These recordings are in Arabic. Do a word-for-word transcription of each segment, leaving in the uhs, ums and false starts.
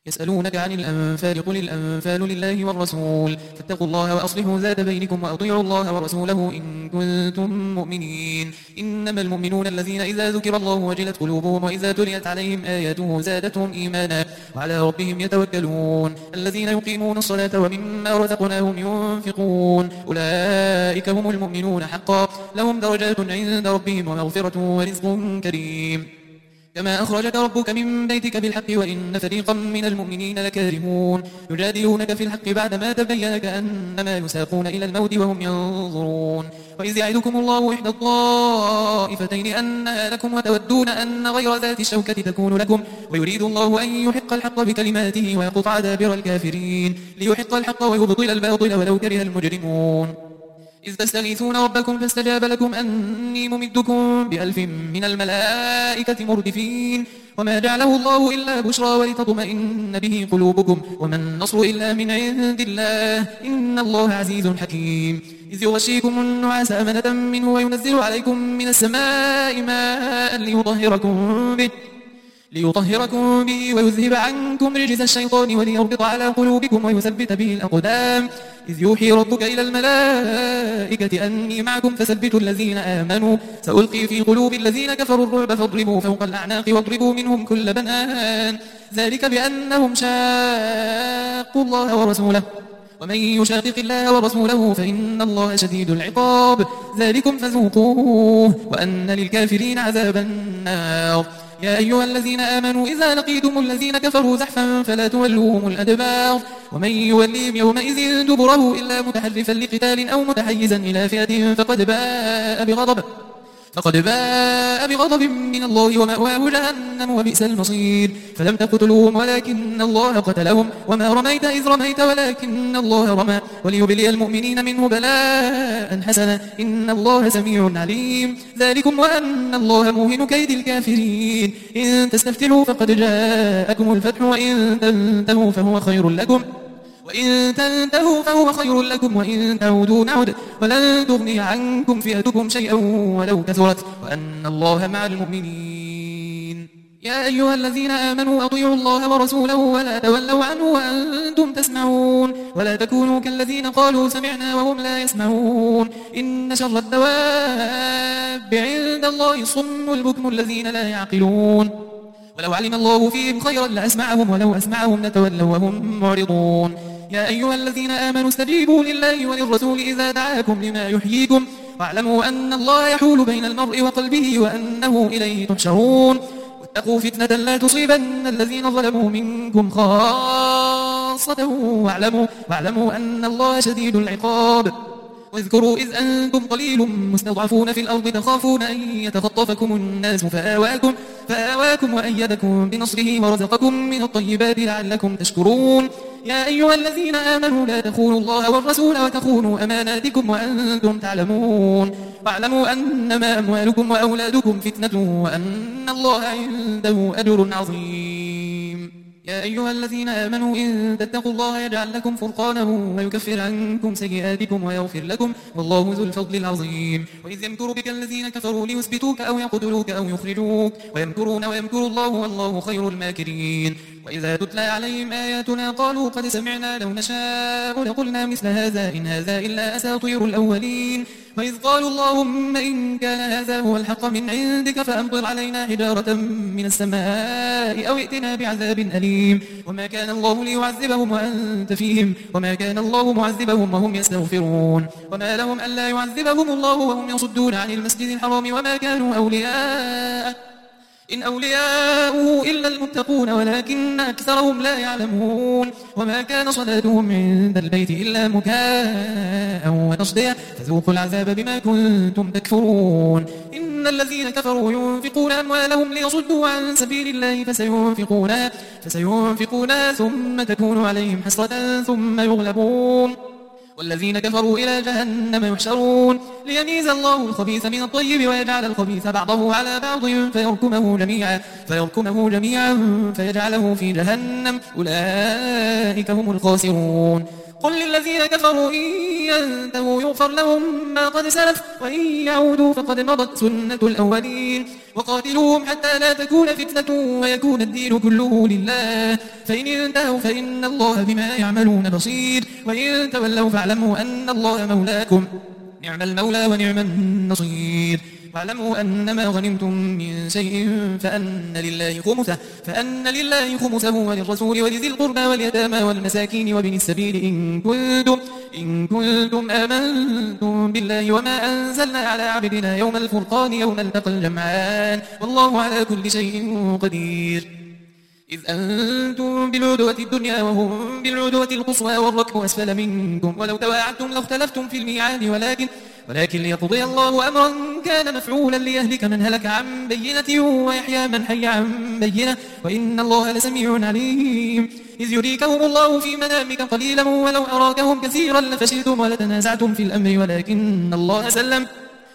يسألونك عن الأنفال قل الأنفال لله والرسول فاتقوا الله وأصلحوا ذات بينكم وأطيعوا الله ورسوله إن كنتم مؤمنين. إنما المؤمنون الذين إذا ذكر الله وجلت قلوبهم وإذا تليت عليهم آياته زادتهم إيمانا وعلى ربهم يتوكلون. الذين يقيمون الصلاة ومما رزقناهم ينفقون أولئك هم المؤمنون حقا لهم درجات عند ربهم ومغفرة ورزق كريم. كما أخرجك ربك من بيتك بالحق وإن فريقا من المؤمنين لكارهون يجادلونك في الحق بعدما تبين كأنما يساقون إلى الموت وهم ينظرون. وإذ يعدكم الله إحدى الطائفتين أنها لكم وتودون أن غير ذات الشوكة تكون لكم ويريد الله أن يحق الحق بكلماته ويقطع دابر الكافرين ليحق الحق ويبطل الباطل ولو كره المجرمون. إذ تستغيثون ربكم فاستجاب لكم أني ممدكم بألف من الملائكة مردفين وما جعله الله إلا بشرى ولتطمئن به قلوبكم وما النصر إلا من عند الله إن الله عزيز حكيم. إذ يغشيكم النعاس أمنة منه وينزل عليكم من السماء ماء ليطهركم به ليطهركم به ويذهب عنكم رجز الشيطان وليربط على قلوبكم ويثبت به الأقدام. إذ يوحي ربك إلى الملائكة أني معكم فثبتوا الذين آمنوا سألقي في قلوب الذين كفروا الرعب فاضربوا فوق الأعناق واضربوا منهم كل بنان ذلك بأنهم شاقوا الله ورسوله ومن يشاقق الله ورسوله فإن الله شديد العقاب ذلكم فذوقوه وأن للكافرين عذاب النار. يا أيها الذين آمنوا إذا لقيتم الذين كفروا زحفا فلا تولوهم الأدبار ومن يوليهم يومئذ دبره إلا متحرفا لقتال أو متحيزا إلى فئة فقد باء بغضب فقد باء بغضب من الله ومأواه جهنم وبئس المصير. فلم تقتلوهم ولكن الله قتلهم وما رميت إذ رميت ولكن الله رمى وليبلي المؤمنين منه بلاء حسنا إن الله سميع عليم. ذلكم وأن الله موهن كيد الكافرين. إن تستفتحوا فقد جاءكم الفتح وإن تنتهوا فهو خير لكم وإن تنتهوا فهو خير لكم وإن تعودوا نعد ولن تغني عنكم فئتكم شيئا ولو كثرت وأن الله مع المؤمنين. يا أيها الذين آمنوا أطيعوا الله ورسوله ولا تولوا عنه وأنتم تسمعون ولا تكونوا كالذين قالوا سمعنا وهم لا يسمعون. إن شر الدواب عند الله الصم البكم الذين لا يعقلون ولو علم الله فيهم خيرا لأسمعهم ولو أسمعهم لتولوا وهم معرضون. يا أيها الذين آمنوا استجيبوا لله وللرسول إذا دعاكم لما يحييكم واعلموا أن الله يحول بين المرء وقلبه وأنه إليه تحشرون. واتقوا فتنة لا تصيبن الذين ظلموا منكم خاصة واعلموا, واعلموا أن الله شديد العقاب. واذكروا إذ أنتم قليل مستضعفون في الأرض تخافون أن يتخطفكم الناس فآواكم, فآواكم وأيدكم بنصره ورزقكم من الطيبات لعلكم تشكرون. يا أيها الذين آمنوا لا تخونوا الله والرسول وتخونوا أماناتكم وأنتم تعلمون واعلموا أنما أموالكم وأولادكم فتنة وأن الله عنده أجر عظيم. يا أيها الذين آمنوا إن تتقوا الله يجعل لكم فرقانا ويكفر عنكم سيئاتكم ويغفر لكم والله ذو الفضل العظيم. وإذ يمكر بك الذين كفروا ليثبتوك أو يقتلوك أو يخرجوك ويمكرون ويمكر الله والله خير الماكرين. وإذا تتلى عليهم آياتنا قالوا قد سمعنا لو نشاء لقلنا مثل هذا إن هذا إلا أساطير الأولين. وإذ قالوا اللهم إن كان هذا هو الحق من عندك فأمطر علينا حجارة من السماء أو ائتنا بعذاب أليم. وما كان الله ليعذبهم وأنت فيهم وما كان الله معذبهم وهم يستغفرون. وما لهم ألا يعذبهم الله وهم يصدون عن المسجد الحرام وما كانوا أولياءه إن أولياؤه إلا المتقون ولكن أكثرهم لا يعلمون. وما كان صلاتهم عند البيت إلا مكاء وتصدية فذوقوا العذاب بما كنتم تكفرون. إن الذين كفروا ينفقون أموالهم ليصدوا عن سبيل الله فسينفقونها, فسينفقونها ثم تكون عليهم حسرة ثم يغلبون والذين كفروا إلى جهنم يحشرون ليميز الله الخبيث من الطيب ويجعل الخبيث بعضه على بعض فيركمه جميعا, فيركمه جميعا فيجعله في جهنم أولئك هم الخاسرون. قل للذين كفروا إن ينتهوا يغفر لهم ما قد سلف وإن يعودوا فقد مضت سنة الأولين وقاتلوهم حتى لا تكون فتنة ويكون الدين كله لله فإن انتهوا فإن الله بما يعملون بصير وإن تولوا فاعلموا أن الله مولاكم نعم المولى ونعم النصير واعلموا أنما غنمتم من شيء فأن لله خمسه فأن لله خمسه وللرسول ولذي القربى واليتامى والمساكين وابن السبيل إن كنتم إن كنتم آمنتم بالله وما أنزلنا على عبدنا يوم الفرقان يوم التقى الجمعان والله على كل شيء قدير إذ أنتم بالعدوة الدنيا وهم بالعدوة القصوى والركب أسفل منكم ولو تواعدتم لاختلفتم في الميعاد ولكن ولكن ليقضي الله أمرا كان مفعولا ليهلك من هلك عن بينة ويحيى من حي عن بينة وإن الله لسميع عليم إذ يريكهم الله في منامك قليلا ولو أراكهم كثيرا لفشلتم ولتنازعتم في الأمر ولكن الله سلم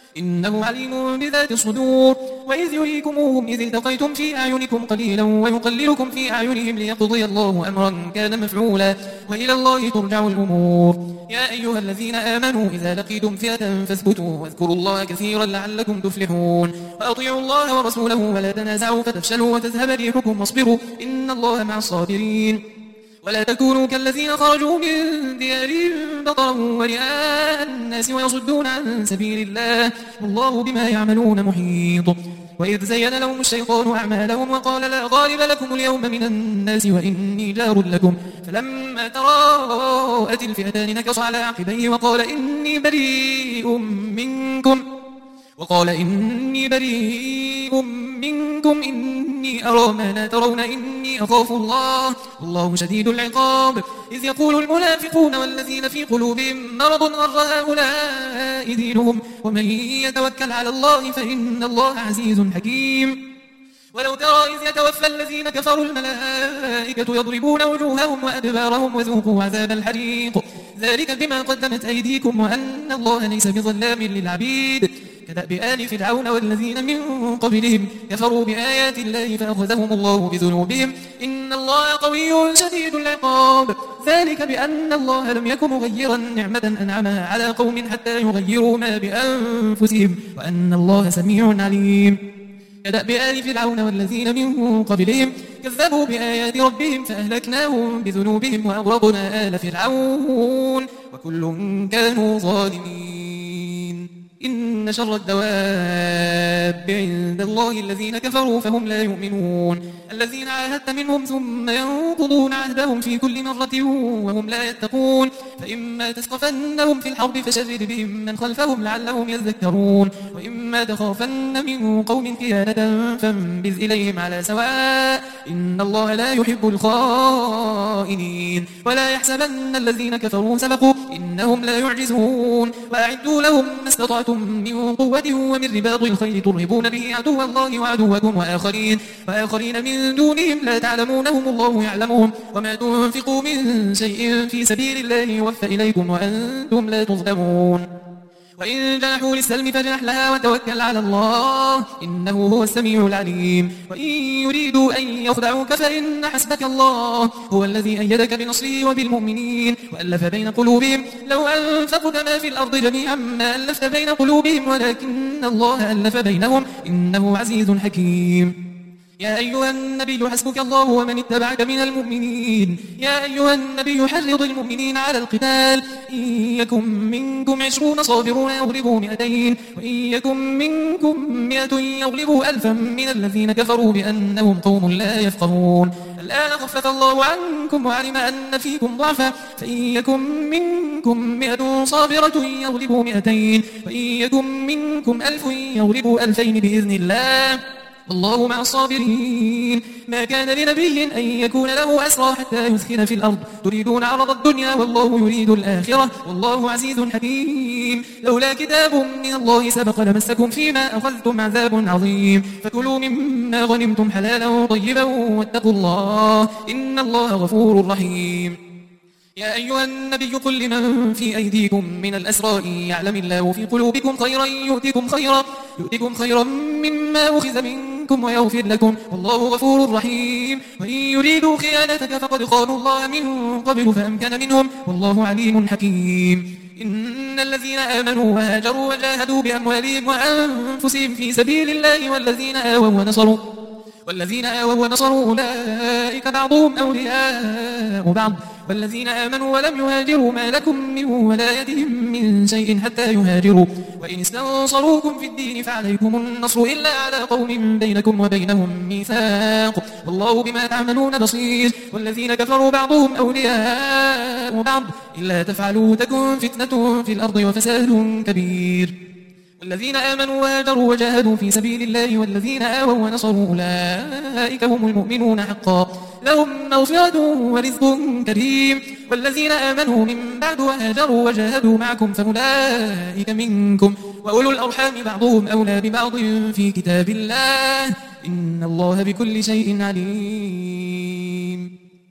إنه عليم بذات الصدور وإذ يريكموهم إذ التقيتم في أعينكم قليلا ويقللكم في أعينهم ليقضي الله أمرا كان مفعولا وإلى الله ترجع الأمور يا أيها الذين آمنوا إذا لقيتم فئة فاثبتوا واذكروا الله كثيرا لعلكم تفلحون وأطيعوا الله ورسوله ولا تنازعوا فتفشلوا وتذهب ريحكم واصبروا إن الله مع الصابرين ولا تكونوا كالذين خرجوا من ديارهم بطرا ورئاء الناس ويصدون عن سبيل الله والله بما يعملون محيط وإذ زين لهم الشيطان أعمالهم وقال لا غالب لكم اليوم من الناس وإني جار لكم فلما تراءت الفئتان نكص على عقبيه وقال إني بريء منكم وقال إني بريء منكم إني أرى ما لا ترون إني أخاف الله والله شديد العقاب إذ يقول المنافقون والذين في قلوبهم مرض غر هؤلاء دينهم ومن يتوكل على الله فإن الله عزيز حكيم ولو ترى إذ يتوفى الذين كفروا الملائكة يضربون وجوههم وأدبارهم وذوقوا عذاب الحريق ذلك بما قدمت أيديكم وأن الله ليس بظلام للعبيد كدأب آل فرعون والذين من قبلهم كفروا بآيات الله فأخذهم الله بذنوبهم إن الله قوي شديد العقاب ذلك بأن الله لم يكن مغيرا نعمة أنعمها على قوم حتى يغيروا ما بأنفسهم وأن الله سميع عليم كدأب آل فرعون والذين من قبلهم كذبوا بآيات ربهم فأهلكناهم بذنوبهم وأغرقنا آل فرعون وكل كانوا ظالمين إن شر الدواب عند الله الذين كفروا فهم لا يؤمنون الذين عاهدت منهم ثم ينقضون عهدهم في كل مرة وهم لا يتقون فإما تثقفنهم في الحرب فشرد بهم من خلفهم لعلهم يذكرون وإما تخافن من قوم خيانة فانبذ إليهم على سواء إن الله لا يحب الخائنين ولا يحسبن الذين كفروا سبقوا إنهم لا يعجزون وأعدوا لهم ما استطعتم من قوة ومن رباط الخيل ترهبون به عدو الله وعدوكم وآخرين وآخرين من دونهم لا تعلمونهم الله يعلمهم وما تنفقوا من شيء في سبيل الله يوفى إليكم وأنتم لا تظلمون وإن جنحوا للسلم فاجنح لها وتوكل على الله إنه هو السميع العليم وإن يريدوا أن يخدعوك فإن حسبك الله هو الذي أيدك بنصره وبالمؤمنين وألف بين قلوبهم لو أنفقت ما في الأرض جميعا ما ألفت بين قلوبهم ولكن الله ألف بينهم إنه عزيز حكيم يا أيها النبي حسبك الله ومن اتبعك من المؤمنين يا أيها النبي حرض المؤمنين على القتال إن يكن منكم عشرون صابرون يغلبوا مئتين وإن يكن منكم مئة يغلبوا ألفا من الذين كفروا بأنهم قوم لا يفقهون الآن خفف الله عنكم وعلم أن فيكم ضعفا فإن يكن منكم مئة صابرة يغلبوا مئتين وإن يكن منكم ألف يغلبوا ألفين بإذن الله والله مع الصابرين ما كان لنبي أن يكون له أسرى حتى يثخن في الأرض تريدون عرض الدنيا والله يريد الآخرة والله عزيز حكيم لولا كتاب من الله سبق لمسكم فيما أخذتم عذاب عظيم فكلوا مما غنمتم حلالا طيبا واتقوا الله إن الله غفور رحيم يا أيها النبي قل لمن في أيديكم من الأسرى إن يعلم الله في قلوبكم خيرا يؤتكم خيرا يؤتكم خيرا مما أخذ منكم منكم ويغفر لكم والله غفور رحيم. وإن يريدوا خيانتك فقد خانوا الله من قبل فأمكن منهم والله عليم حكيم. إن الذين آمنوا وهاجروا وجاهدوا بأموالهم وأنفسهم في سبيل الله والذين آووا ونصروا والذين آووا ونصروا أولئك بعضهم أولياء بعض والذين آمنوا ولم يهاجروا ما لكم من ولايتهم من شيء حتى يهاجروا وإن استنصروكم في الدين فعليكم النصر إلا على قوم بينكم وبينهم ميثاق والله بما تعملون بصير. والذين كفروا بعضهم أولياء بعض إلا تفعلوا تكن فتنة في الأرض وفساد كبير. والذين آمنوا وهاجروا وجاهدوا في سبيل الله والذين آووا ونصروا أولئك هم المؤمنون حقا لهم مغفرة ورزق كريم. والذين آمنوا من بعد وهاجروا وجاهدوا معكم فأولئك منكم وأولو الأرحام بعضهم أولى ببعض في كتاب الله إن الله بكل شيء عليم.